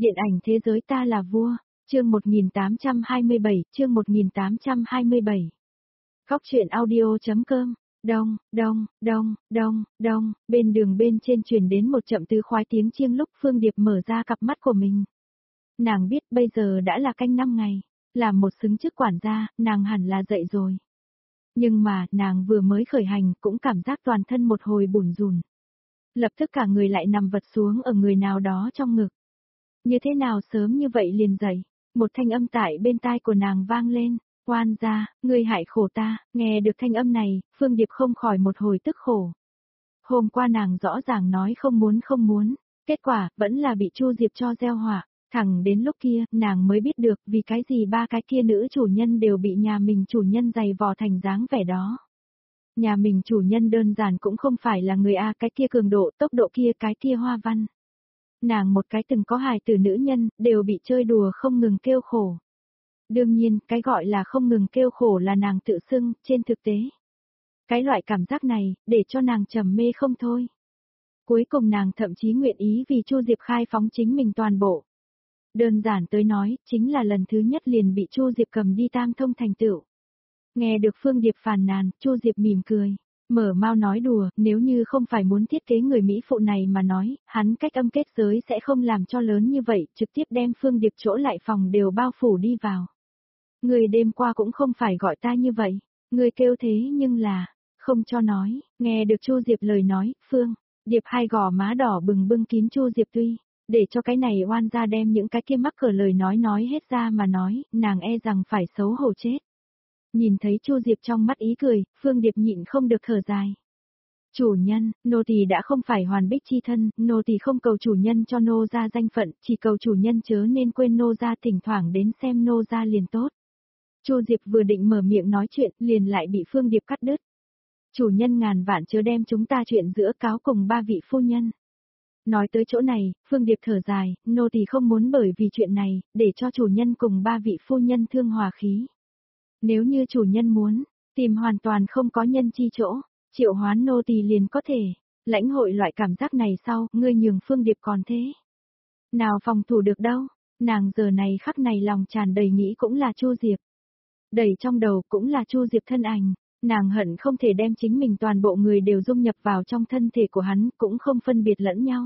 Điện ảnh thế giới ta là vua, chương 1827. Góc truyện audio.com. Đông, đông, đông, đông, đông, bên đường bên trên truyền đến một chậm tứ khoái tiếng chiêng lúc Phương Điệp mở ra cặp mắt của mình. Nàng biết bây giờ đã là canh 5 ngày, làm một xứng chức quản gia, nàng hẳn là dậy rồi. Nhưng mà, nàng vừa mới khởi hành cũng cảm giác toàn thân một hồi bủn rủn. Lập tức cả người lại nằm vật xuống ở người nào đó trong ngực. Như thế nào sớm như vậy liền dậy, một thanh âm tại bên tai của nàng vang lên, oan gia, ngươi hại khổ ta, nghe được thanh âm này, Phương Điệp không khỏi một hồi tức khổ. Hôm qua nàng rõ ràng nói không muốn, kết quả, vẫn là bị Chu Diệp cho gieo họa, thẳng đến lúc kia, nàng mới biết được vì cái gì ba cái kia nữ chủ nhân đều bị nhà mình chủ nhân giày vò thành dáng vẻ đó. Nhà mình chủ nhân đơn giản cũng không phải là người A, cái kia cường độ, tốc độ kia, cái kia hoa văn. Nàng một cái từng có hài tử nữ nhân, đều bị chơi đùa không ngừng kêu khổ. Đương nhiên, cái gọi là không ngừng kêu khổ là nàng tự xưng, trên thực tế. Cái loại cảm giác này, để cho nàng trầm mê không thôi. Cuối cùng nàng thậm chí nguyện ý vì Chu Diệp khai phóng chính mình toàn bộ. Đơn giản tới nói, chính là lần thứ nhất liền bị Chu Diệp cầm đi tam thông thành tựu. Nghe được Phương Điệp phàn nàn, Chu Diệp mỉm cười. Mở mau nói đùa, nếu như không phải muốn thiết kế người Mỹ phụ này mà nói, hắn cách âm kết giới sẽ không làm cho lớn như vậy, trực tiếp đem Phương Điệp chỗ lại phòng đều bao phủ đi vào. Người đêm qua cũng không phải gọi ta như vậy, người kêu thế nhưng là, không cho nói, nghe được Chu Diệp lời nói, Phương Điệp hai gò má đỏ bừng bưng kín Chu Diệp tuy, để cho cái này oan ra đem những cái kia mắc cỡ lời nói hết ra mà nói, nàng e rằng phải xấu hổ chết. Nhìn thấy Chu Diệp trong mắt ý cười, Phương Điệp nhịn không được thở dài. Chủ nhân, nô tỳ đã không phải hoàn bích chi thân, nô tỳ không cầu chủ nhân cho nô gia danh phận, chỉ cầu chủ nhân chớ nên quên nô gia, thỉnh thoảng đến xem nô gia liền tốt. Chu Diệp vừa định mở miệng nói chuyện, liền lại bị Phương Điệp cắt đứt. Chủ nhân ngàn vạn chớ đem chúng ta chuyện giữa cáo cùng ba vị phu nhân. Nói tới chỗ này, Phương Điệp thở dài, nô tỳ không muốn bởi vì chuyện này, để cho chủ nhân cùng ba vị phu nhân thương hòa khí. Nếu như chủ nhân muốn, tìm hoàn toàn không có nhân chi chỗ, triệu hoán nô tỳ liền có thể, lãnh hội loại cảm giác này sau, ngươi nhường Phương Điệp còn thế. Nào phòng thủ được đâu, nàng giờ này khắc này lòng tràn đầy nghĩ cũng là Chu Diệp. Đầy trong đầu cũng là Chu Diệp thân ảnh, nàng hận không thể đem chính mình toàn bộ người đều dung nhập vào trong thân thể của hắn, cũng không phân biệt lẫn nhau.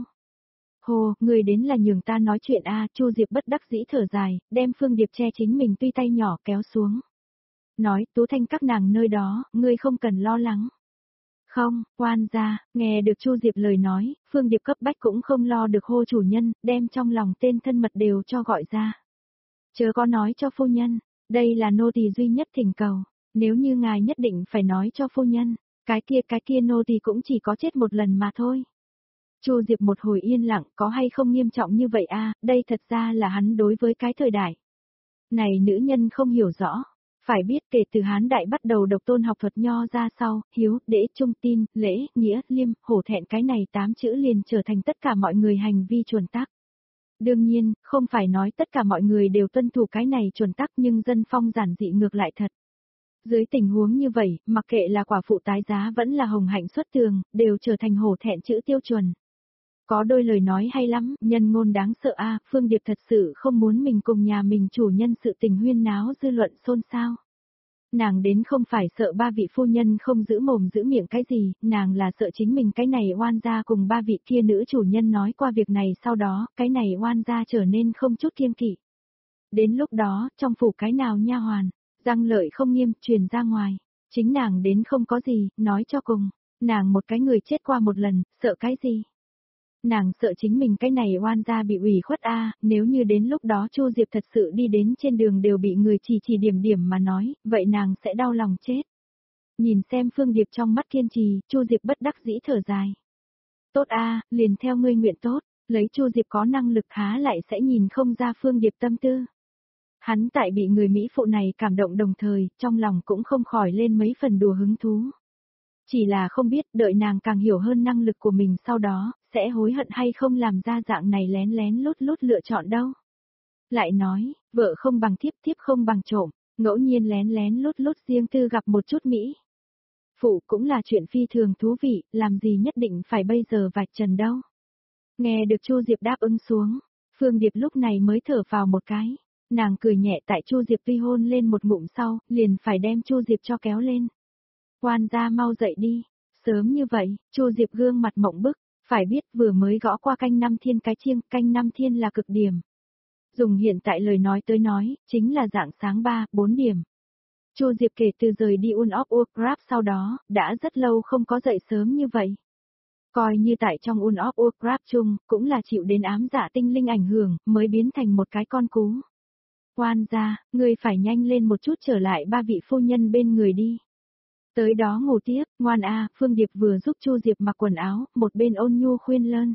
Hồ, người đến là nhường ta nói chuyện a, Chu Diệp bất đắc dĩ thở dài, đem Phương Điệp che chính mình tuy tay nhỏ kéo xuống. Nói, Tú Thanh các nàng nơi đó, ngươi không cần lo lắng. Không, oan gia, nghe được Chu Diệp lời nói, Phương Điệp cấp bách cũng không lo được hô chủ nhân, đem trong lòng tên thân mật đều cho gọi ra. Chớ có nói cho phu nhân, đây là nô tỳ duy nhất thỉnh cầu, nếu như ngài nhất định phải nói cho phu nhân, cái kia nô tỳ cũng chỉ có chết một lần mà thôi. Chu Diệp một hồi yên lặng, có hay không nghiêm trọng như vậy a, đây thật ra là hắn đối với cái thời đại. Này nữ nhân không hiểu rõ. Phải biết kể từ Hán Đại bắt đầu độc tôn học thuật nho ra sau, hiếu, đễ, trung tin, lễ, nghĩa, liêm, hổ thẹn cái này 8 chữ liền trở thành tất cả mọi người hành vi chuẩn tắc. Đương nhiên, không phải nói tất cả mọi người đều tuân thủ cái này chuẩn tắc nhưng dân phong giản dị ngược lại thật. Dưới tình huống như vậy, mặc kệ là quả phụ tái giá vẫn là hồng hạnh xuất tường, đều trở thành hổ thẹn chữ tiêu chuẩn. Có đôi lời nói hay lắm, nhân ngôn đáng sợ a, Phương Điệp thật sự không muốn mình cùng nhà mình chủ nhân sự tình huyên náo dư luận xôn xao. Nàng đến không phải sợ ba vị phu nhân không giữ mồm giữ miệng cái gì, nàng là sợ chính mình cái này oan gia cùng ba vị kia nữ chủ nhân nói qua việc này sau đó, cái này oan gia trở nên không chút kiêng kỵ. Đến lúc đó, trong phủ cái nào nha hoàn, răng lợi không nghiêm, truyền ra ngoài, chính nàng đến không có gì, nói cho cùng, nàng một cái người chết qua một lần, sợ cái gì? Nàng sợ chính mình cái này oan gia bị ủy khuất a, nếu như đến lúc đó Chu Diệp thật sự đi đến trên đường đều bị người chỉ điểm mà nói, vậy nàng sẽ đau lòng chết. Nhìn xem Phương Điệp trong mắt kiên trì, Chu Diệp bất đắc dĩ thở dài. Tốt a, liền theo ngươi nguyện tốt, lấy Chu Diệp có năng lực há lại sẽ nhìn không ra Phương Điệp tâm tư. Hắn tại bị người Mỹ phụ này cảm động đồng thời, trong lòng cũng không khỏi lên mấy phần đùa hứng thú. Chỉ là không biết đợi nàng càng hiểu hơn năng lực của mình sau đó, sẽ hối hận hay không làm ra dạng này lén lén lút lựa chọn đâu. Lại nói, vợ không bằng thiếp, thiếp không bằng trộm, ngẫu nhiên lén lén lút riêng tư gặp một chút Mỹ. Phụ cũng là chuyện phi thường thú vị, làm gì nhất định phải bây giờ vạch trần đâu. Nghe được Chu Diệp đáp ứng xuống, Phương Điệp lúc này mới thở vào một cái. Nàng cười nhẹ tại Chu Diệp tuy hôn lên một ngụm sau, liền phải đem Chu Diệp cho kéo lên. Quan gia mau dậy đi. Sớm như vậy, Chu Diệp gương mặt mộng bức, phải biết vừa mới gõ qua canh năm thiên cái chiêng, canh năm thiên là cực điểm. Dùng hiện tại lời nói tới nói, chính là dạng sáng 3, 4 điểm. Chu Diệp kể từ rời đi Un-op-Ugrab sau đó, đã rất lâu không có dậy sớm như vậy. Coi như tại trong Un-op-Ugrab chung, cũng là chịu đến ám dạ tinh linh ảnh hưởng, mới biến thành một cái con cú. Quan gia, ngươi phải nhanh lên một chút trở lại ba vị phu nhân bên người đi. Tới đó ngủ tiếp, ngoan a, Phương Điệp vừa giúp Chu Diệp mặc quần áo, một bên ôn nhu khuyên lơn.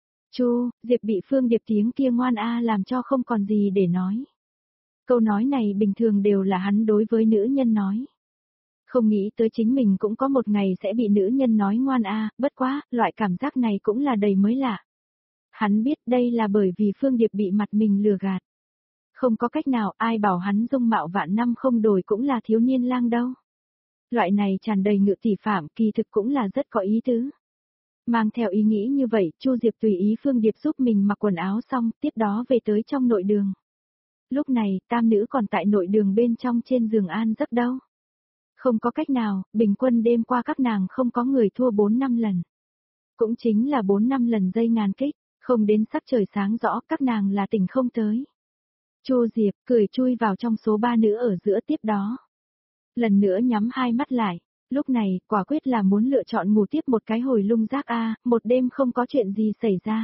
Chu, Diệp bị Phương Điệp tiếng kia ngoan a làm cho không còn gì để nói. Câu nói này bình thường đều là hắn đối với nữ nhân nói. Không nghĩ tới chính mình cũng có một ngày sẽ bị nữ nhân nói ngoan a, bất quá, loại cảm giác này cũng là đầy mới lạ. Hắn biết đây là bởi vì Phương Điệp bị mặt mình lừa gạt. Không có cách nào, ai bảo hắn dung mạo vạn năm không đổi cũng là thiếu niên lang đâu. Loại này tràn đầy ngự tỷ phạm kỳ thực cũng là rất có ý tứ. Mang theo ý nghĩ như vậy, Chu Diệp tùy ý Phương Điệp giúp mình mặc quần áo xong, tiếp đó về tới trong nội đường. Lúc này, tam nữ còn tại nội đường bên trong trên giường an giấc đâu. Không có cách nào, bình quân đêm qua các nàng không có người thua 4-5 lần. Cũng chính là 4-5 lần dây ngàn kích, không đến sắc trời sáng rõ các nàng là tỉnh không tới. Chu Diệp cười chui vào trong số 3 nữ ở giữa tiếp đó. Lần nữa nhắm hai mắt lại, lúc này quả quyết là muốn lựa chọn ngủ tiếp một cái hồi lung rác a, một đêm không có chuyện gì xảy ra.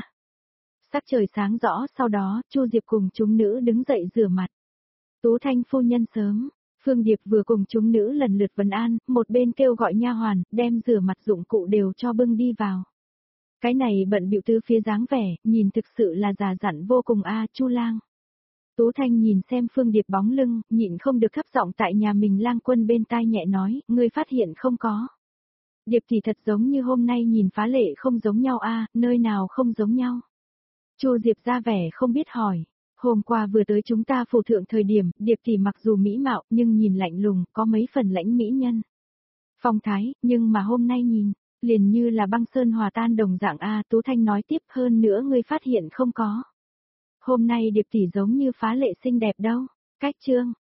Sắc trời sáng rõ sau đó, Chu Diệp cùng chúng nữ đứng dậy rửa mặt. Tú Thanh phu nhân sớm, Phương Điệp vừa cùng chúng nữ lần lượt vấn an, một bên kêu gọi nha hoàn, đem rửa mặt dụng cụ đều cho bưng đi vào. Cái này bận bịu tứ phía dáng vẻ, nhìn thực sự là già dặn vô cùng a, Chu lang. Tú Thanh nhìn xem Phương Điệp bóng lưng, nhịn không được thấp giọng tại nhà mình lang quân bên tai nhẹ nói, ngươi phát hiện không có. Điệp thì thật giống như hôm nay nhìn phá lệ không giống nhau a, nơi nào không giống nhau. Chu Diệp ra vẻ không biết hỏi, hôm qua vừa tới chúng ta phù thượng thời điểm, Điệp thì mặc dù mỹ mạo nhưng nhìn lạnh lùng, có mấy phần lãnh mỹ nhân. Phong thái, nhưng mà hôm nay nhìn, liền như là băng sơn hòa tan đồng dạng a, Tú Thanh nói tiếp hơn nữa ngươi phát hiện không có. Hôm nay Điệp tỷ giống như phá lệ xinh đẹp đâu. Cách chương,